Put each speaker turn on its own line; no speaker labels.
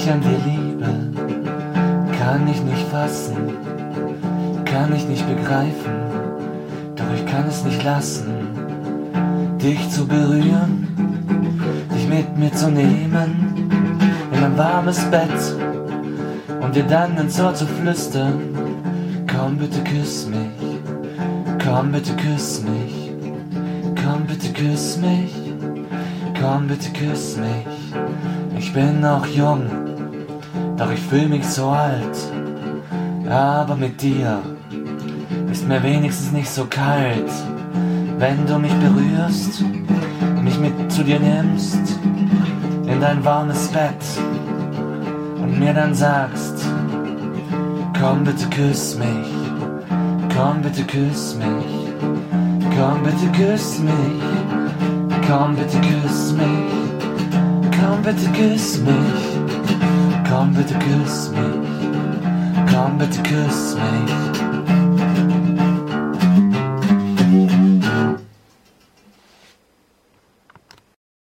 an dir liebe, kann ich nicht fassen, kann ich nicht begreifen, doch ich kann es nicht lassen, dich zu berühren, dich mit mir zu nehmen, in ein warmes Bett und dir dann ins Ohr zu flüstern, komm bitte küss mich, komm bitte küss mich, komm bitte küss mich, komm bitte küss mich. Ich bin noch jung, doch ich fühl mich so alt, aber mit dir ist mir wenigstens nicht so kalt. Wenn du mich berührst, mich mit zu dir nimmst, in dein warmes Bett und mir dann sagst, komm bitte küss mich, komm bitte küss mich, komm bitte küss mich, komm bitte küss mich, komm bitte küss mich, komm bitte küss mich, komm bitte küss mich.